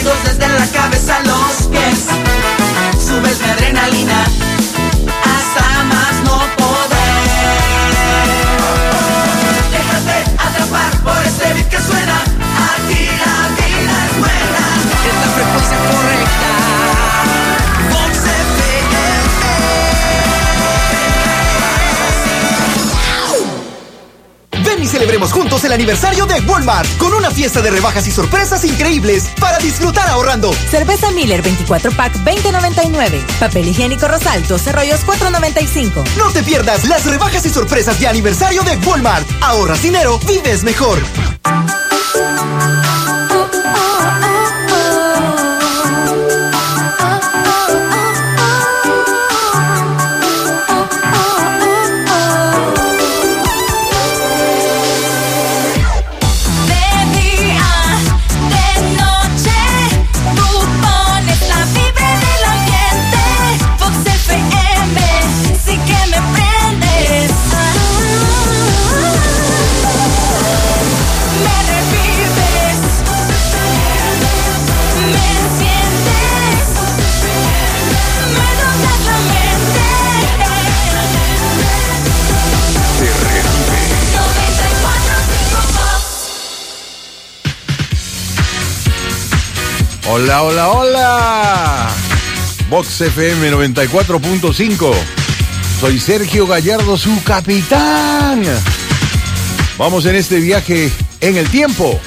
latidos desde la cabeza a los pies. Subes mi adrenalina hasta más no poder. Déjate atrapar por este beat que suena. Aquí la vida es buena. Es la frecuencia correcta. Vox FM. Ven y celebremos juntos el aniversario de Walmart con una fiesta de rebajas y sorpresas increíbles para disfrutar ahorrando. Cerveza Miller 24 pack 20.99. Papel higiénico Rosal 12 rollos 4.95. No te pierdas las rebajas y sorpresas de aniversario de Walmart. Ahorras dinero, vives mejor. Hola, hola, hola. Vox FM 94.5. Soy Sergio Gallardo, su capitán. Vamos en este viaje en el tiempo.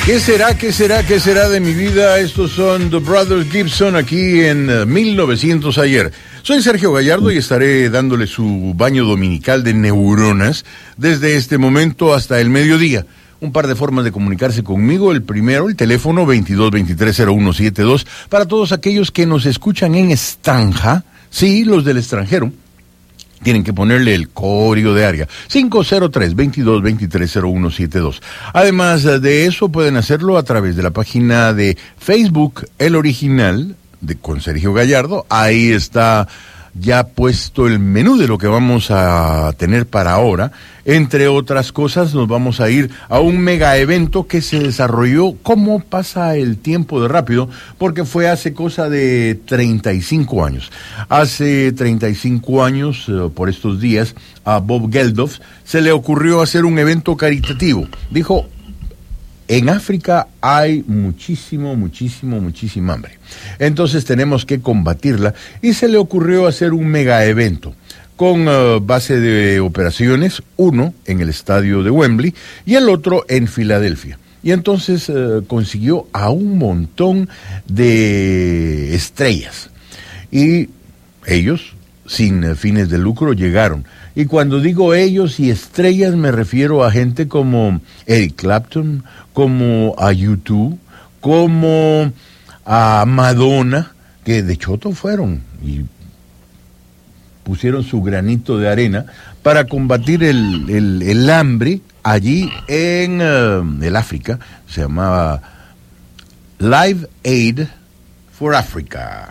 ¿Qué será de mi vida? Estos son The Brothers Gibson aquí en 1900 ayer. Soy Sergio Gallardo y estaré dándole su baño dominical de neuronas desde este momento hasta el mediodía. Un par de formas de comunicarse conmigo. El primero, el teléfono 22230172, para todos aquellos que nos escuchan en extranja, sí, los del extranjero. Tienen que ponerle el código de área 503-2223-0172. Además de eso, pueden hacerlo a través de la página de Facebook, El Original, con Sergio Gallardo. Ahí está ya puesto el menú de lo que vamos a tener para ahora. Entre otras cosas, nos vamos a ir a un mega evento que se desarrolló. ¿Cómo pasa el tiempo de rápido? Porque fue hace cosa de 35 años. Hace 35 años, por estos días, a Bob Geldof se le ocurrió hacer un evento caritativo. Dijo: en África hay muchísima hambre. Entonces tenemos que combatirla y se le ocurrió hacer un mega evento con base de operaciones, uno en el estadio de Wembley y el otro en Filadelfia. Y entonces consiguió a un montón de estrellas. Y ellos, sin fines de lucro, llegaron. Y cuando digo ellos y estrellas, me refiero a gente como Eric Clapton, como a U2, como a Madonna, que de choto fueron y pusieron su granito de arena para combatir el hambre allí en el África. Se llamaba Live Aid for Africa.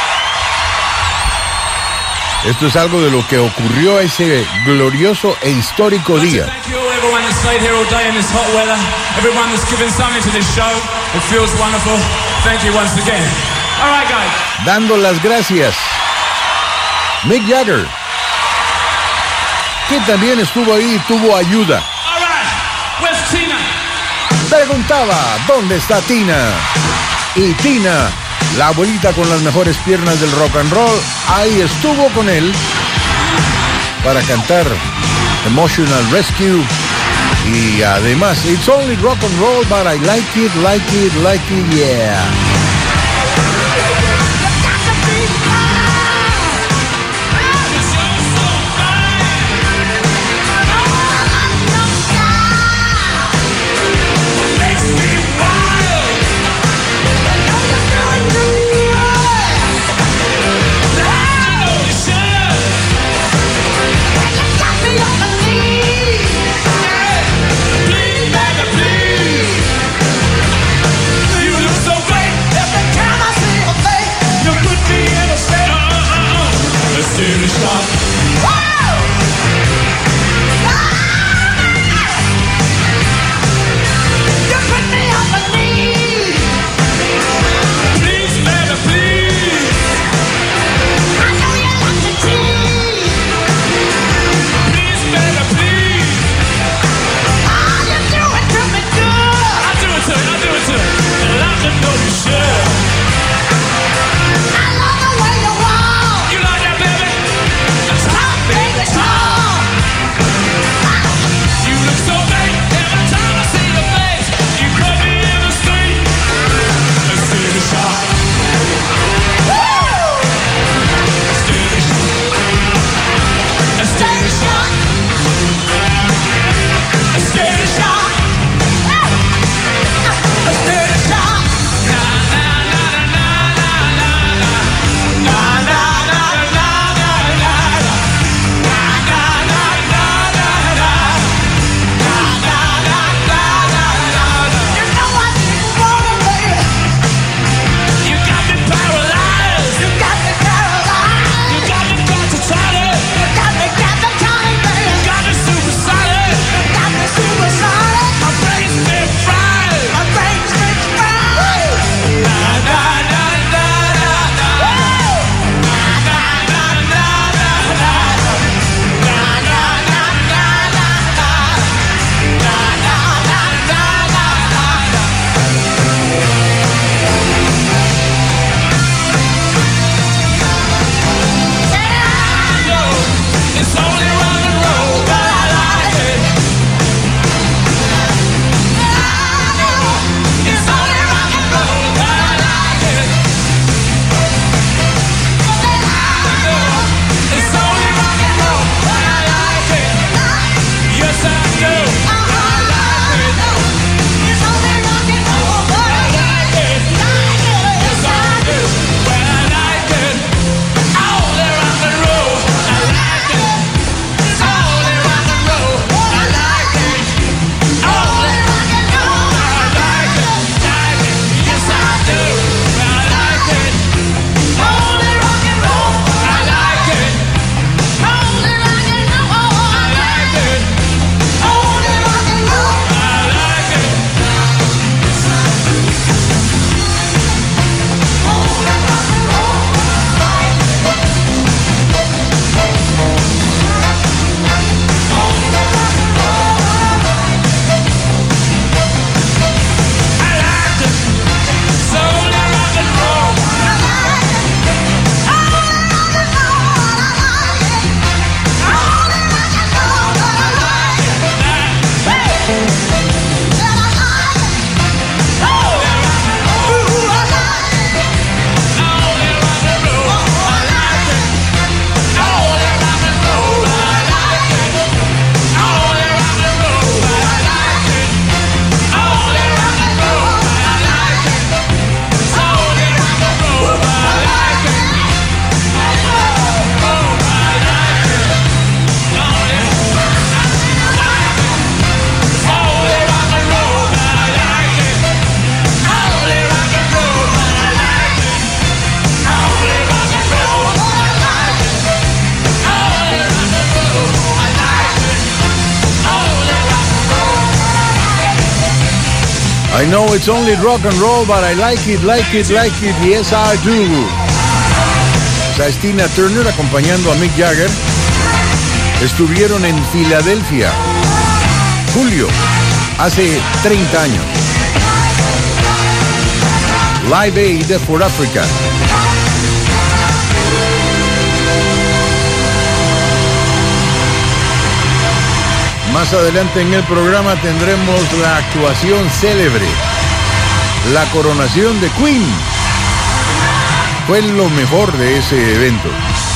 Esto es algo de lo que ocurrió ese glorioso e histórico día. Dando las gracias, Mick Jagger, que también estuvo ahí y tuvo ayuda. Preguntaba, ¿dónde está Tina? Y Tina, la abuelita con las mejores piernas del rock and roll, ahí estuvo con él para cantar Emotional Rescue. Y además, it's only rock and roll, but I like it, yeah. I know it's only rock and roll, but I like it, yes I do. O sea, es Tina Turner acompañando a Mick Jagger. Estuvieron en Filadelfia, julio, hace 30 años. Live Aid for Africa. Más adelante en el programa tendremos la actuación célebre, la coronación de Queen. Fue lo mejor de ese evento.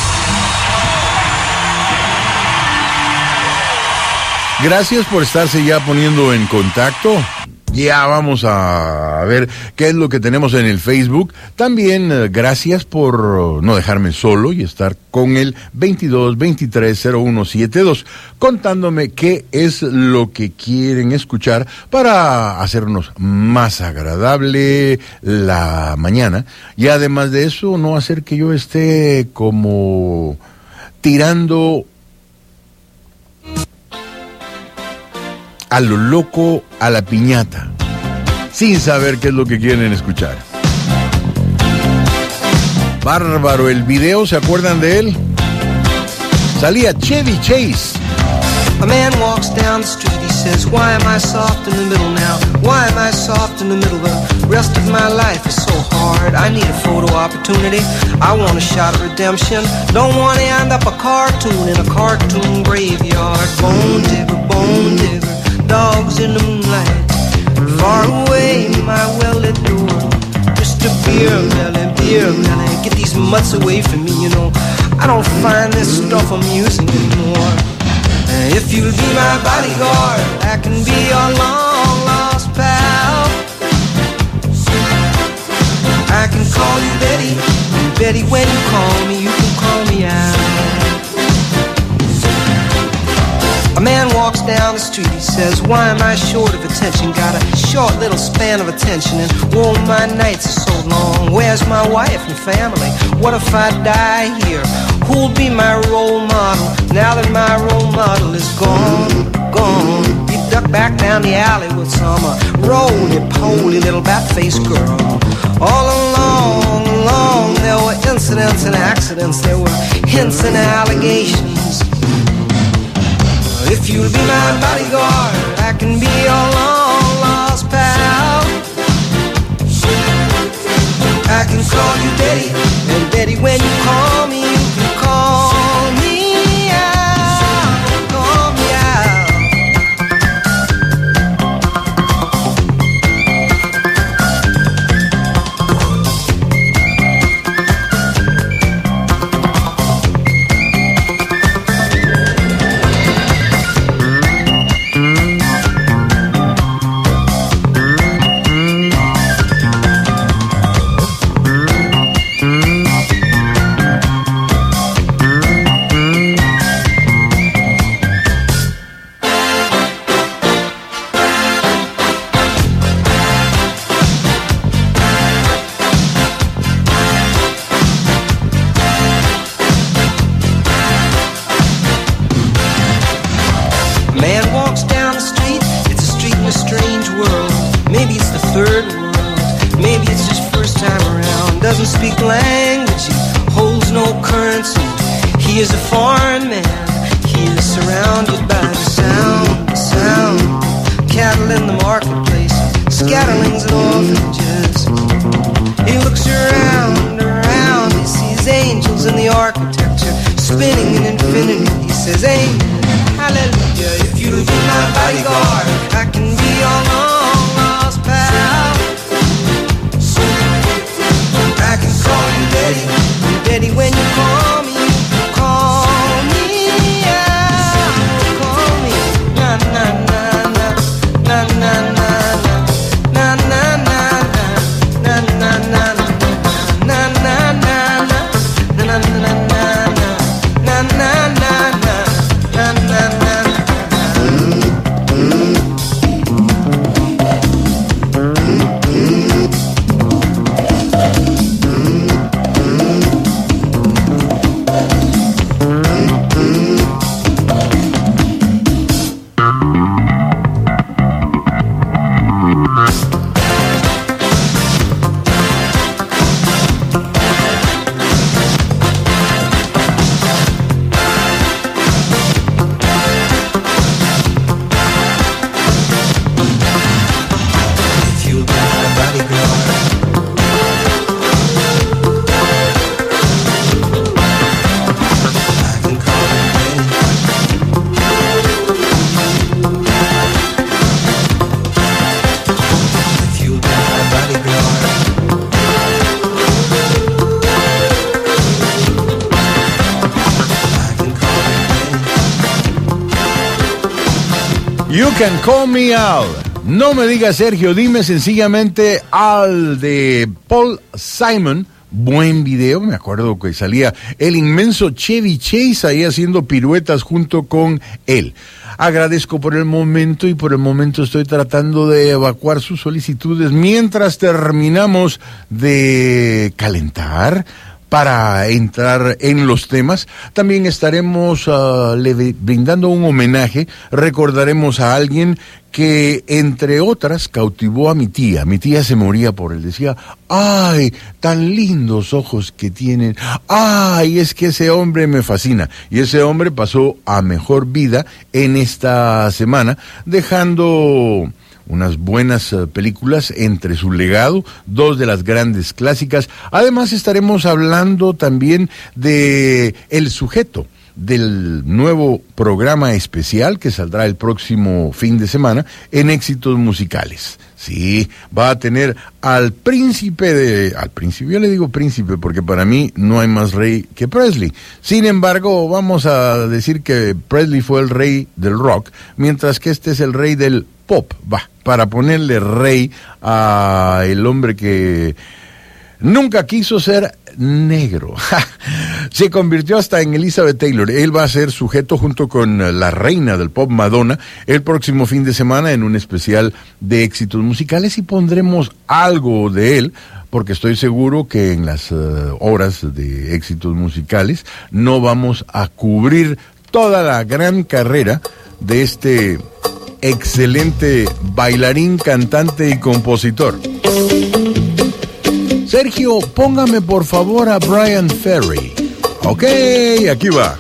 Gracias por estarse ya poniendo en contacto. Ya vamos a ver qué es lo que tenemos en el Facebook. También gracias por no dejarme solo y estar con el 22-23-0172, contándome qué es lo que quieren escuchar para hacernos más agradable la mañana. Y además de eso, no hacer que yo esté como tirando a lo loco a la piñata, sin saber qué es lo que quieren escuchar. Bárbaro el video, ¿se acuerdan de él? Salía Chevy Chase. A man walks down the street, he says, why am I soft in the middle now? Why am I soft in the middle? The rest of my life is so hard. I need a photo opportunity. I want a shot of redemption. Don't want to end up a cartoon in a cartoon graveyard. Bone digger, dogs in the moonlight. Far away, my well-lit door. Just a beer melon, get these mutts away from me, you know. I don't find this stuff amusing anymore. If you'll be my bodyguard, I can be your long-lost pal. I can call you Betty, and Betty, when you call me, you can call me out. A man walks down the street, he says, why am I short of attention? Got a short little span of attention, and oh, my nights are so long. Where's my wife and family? What if I die here? Who'll be my role model now that my role model is gone? You duck back down the alley with some roly-poly little bat-faced girl. All along, there were incidents and accidents, there were hints and allegations. If you'll be my bodyguard, I can be your long-lost pal. I can call you Betty, and Betty, when you call me, you can call me out, call me out. He is a foreign man. He is surrounded by the sound. Cattle in the marketplace, scatterlings and orphanages. He looks around. He sees angels in the architecture, spinning in infinity. He says, amen, hallelujah. If you'll be my bodyguard, I can be your long-lost pal. I can call you Betty, and Betty, when you call me, call me out, call me, na na na na, na na na na, na na na na, na na na na, na na na na, na na na na, na na na na, na na na na. You Can Call Me Al. No me digas Sergio, dime sencillamente Al de Paul Simon. Buen video, me acuerdo que salía el inmenso Chevy Chase ahí haciendo piruetas junto con él. Agradezco por el momento y por el momento estoy tratando de evacuar sus solicitudes mientras terminamos de calentar para entrar en los temas. También estaremos brindando un homenaje, recordaremos a alguien que, entre otras, cautivó a mi tía. Mi tía se moría por él, decía, ¡ay, tan lindos ojos que tienen! ¡Ay, es que ese hombre me fascina! Y ese hombre pasó a mejor vida en esta semana, dejando unas buenas películas entre su legado, 2 de las grandes clásicas. Además estaremos hablando también de El Sujeto, del nuevo programa especial que saldrá el próximo fin de semana en Éxitos Musicales. Sí, va a tener al príncipe, yo le digo príncipe porque para mí no hay más rey que Presley. Sin embargo, vamos a decir que Presley fue el rey del rock, mientras que este es el rey del pop, para ponerle rey a el hombre que nunca quiso ser negro. Se convirtió hasta en Elizabeth Taylor. Él va a ser sujeto junto con la reina del pop, Madonna, el próximo fin de semana en un especial de Éxitos Musicales, y pondremos algo de él, porque estoy seguro que en las horas de Éxitos Musicales no vamos a cubrir toda la gran carrera de este excelente bailarín, cantante y compositor. Sergio, póngame por favor a Brian Ferry. Ok, aquí va.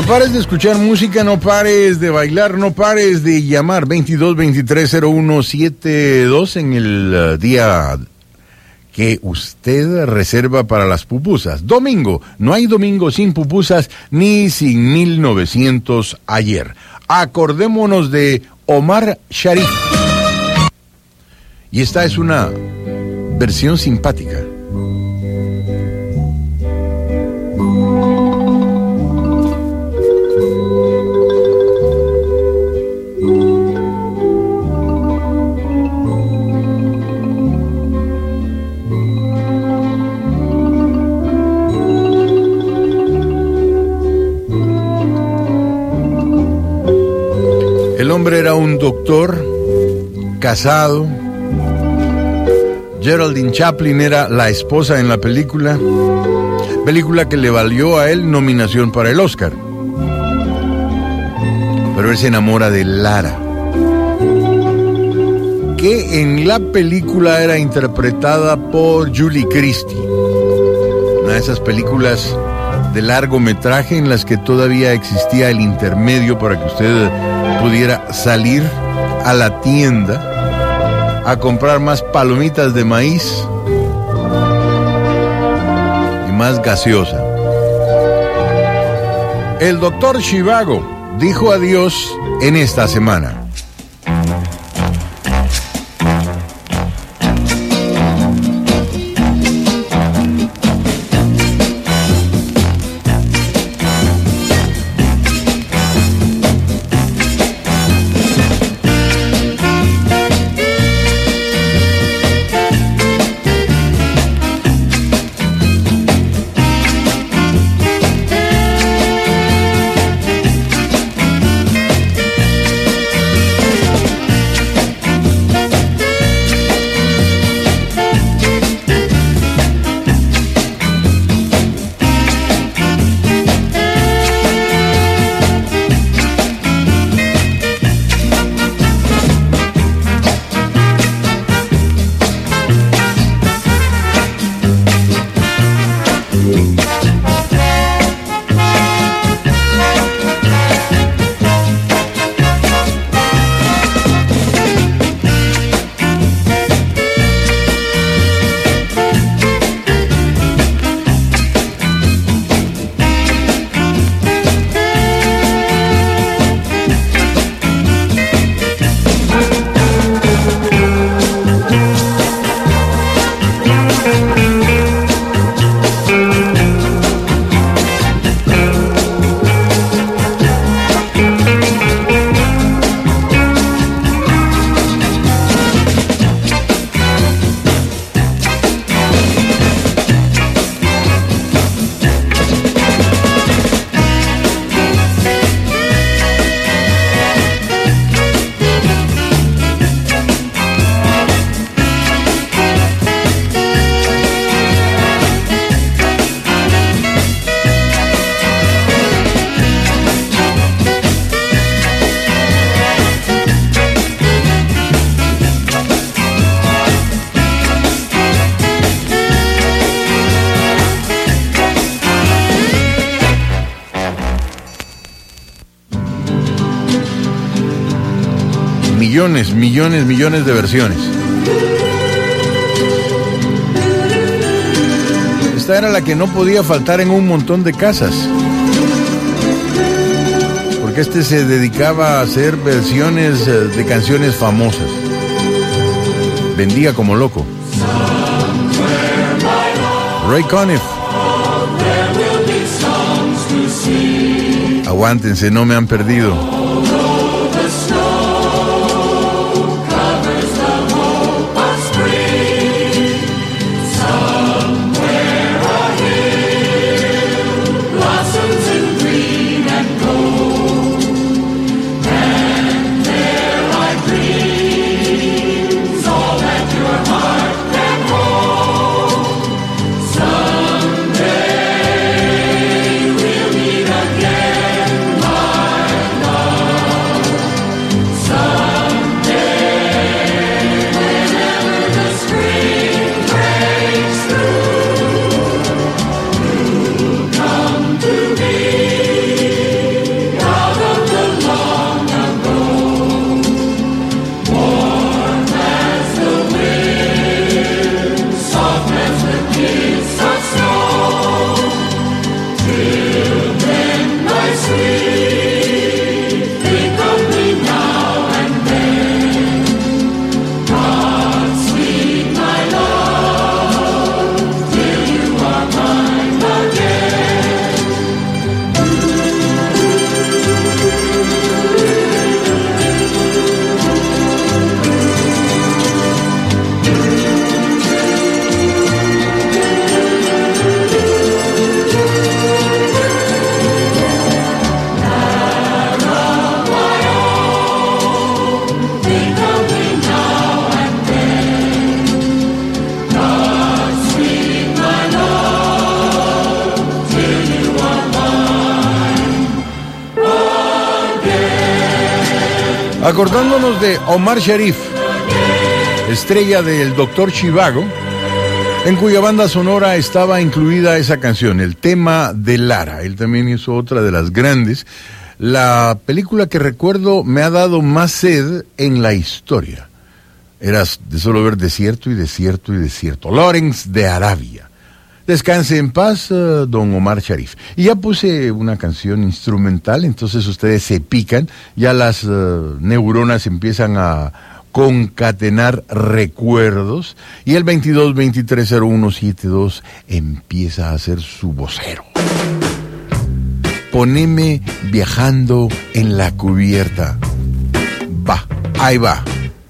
pares de escuchar música, no pares de bailar, no pares de llamar 22-23-0172 en el día que usted reserva para las pupusas. Domingo, no hay domingo sin pupusas ni sin 1900 ayer. Acordémonos de Omar Sharif. Y esta es una versión simpática. El hombre era un doctor, casado. Geraldine Chaplin era la esposa en la película que le valió a él nominación para el Oscar. Pero él se enamora de Lara, que en la película era interpretada por Julie Christie. Una de esas películas de largometraje en las que todavía existía el intermedio para que usted pudiera salir a la tienda a comprar más palomitas de maíz y más gaseosa. El doctor Zhivago dijo adiós en esta semana. Millones de versiones. Esta era la que no podía faltar en un montón de casas, porque este se dedicaba a hacer versiones de canciones famosas. Vendía como loco. Ray Conniff. Aguántense, no me han perdido. Acordándonos de Omar Sharif, estrella del Dr. Zhivago, en cuya banda sonora estaba incluida esa canción, el tema de Lara. Él también hizo otra de las grandes. La película que recuerdo me ha dado más sed en la historia. Era de solo ver desierto y desierto y desierto. Lawrence de Arabia. Descanse en paz, don Omar Sharif. Y ya puse una canción instrumental, entonces ustedes se pican, ya las neuronas empiezan a concatenar recuerdos, y el 22230172 empieza a ser su vocero. Poneme viajando en la cubierta. Va, ahí va.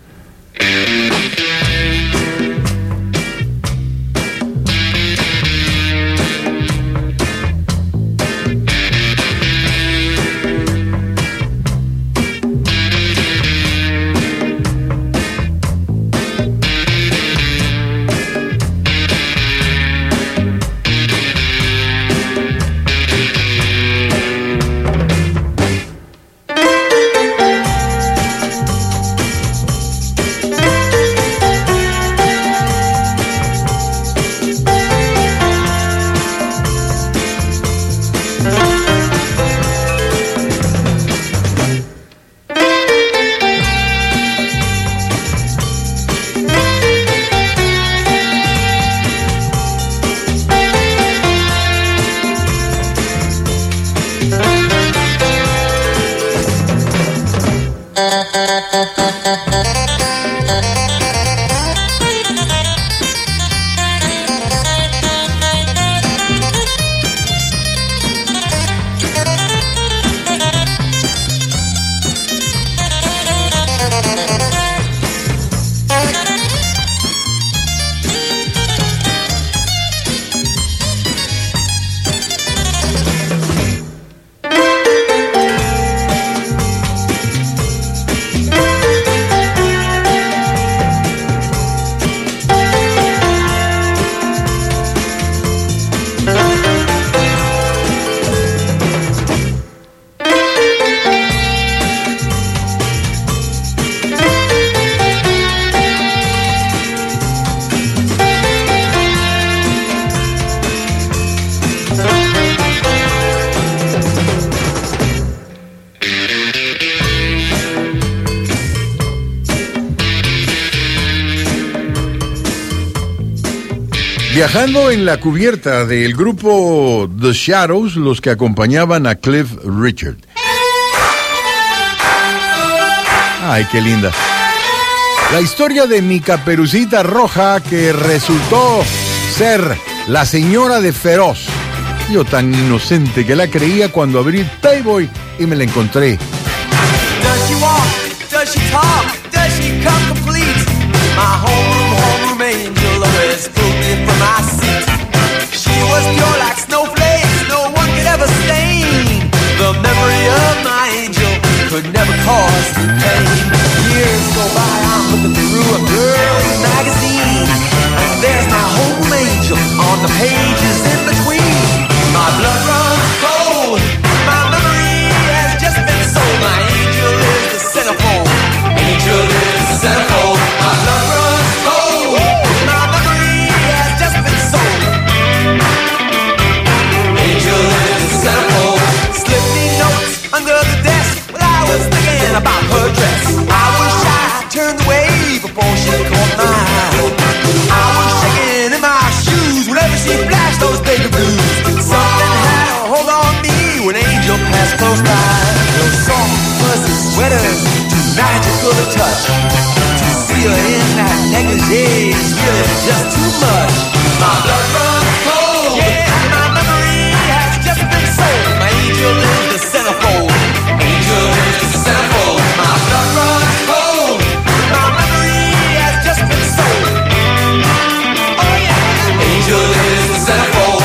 Viajando en la cubierta del grupo The Shadows, los que acompañaban a Cliff Richard. Ay, qué linda. La historia de mi Caperucita Roja, que resultó ser la señora de Feroz. Yo tan inocente que la creía cuando abrí Playboy y me la encontré. Does she walk? Does she talk? Does she come complete? My homeroom angel always pulled me from my seat. She was pure like snowflakes, no one could ever stain. The memory of my angel could never cause pain. Years go by, I'm looking through a girl's magazine, and there's my home angel on the pages in between. My blood runs cold, my memory has just been sold. My angel is the centerfold, angel is the centerfold. My blood runs cold, my memory has just been sold. Angel is the centerfold. Slip me notes under the desk while I was thinking about her dress. I was shy, turned away before she caught my eye. I was shaking in my shoes whenever she flashed those baby blues. Something had a hold on me when Angel passed close by. Those soft, fuzzy sweaters, too magical to touch. To see her in that negligee is really just too much. My blood runs cold, yeah, my memory has just been sold. My angel is the centerfold, angel is the centerfold. My blood runs cold, my memory has just been sold. Oh yeah, angel is the centerfold.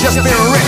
just been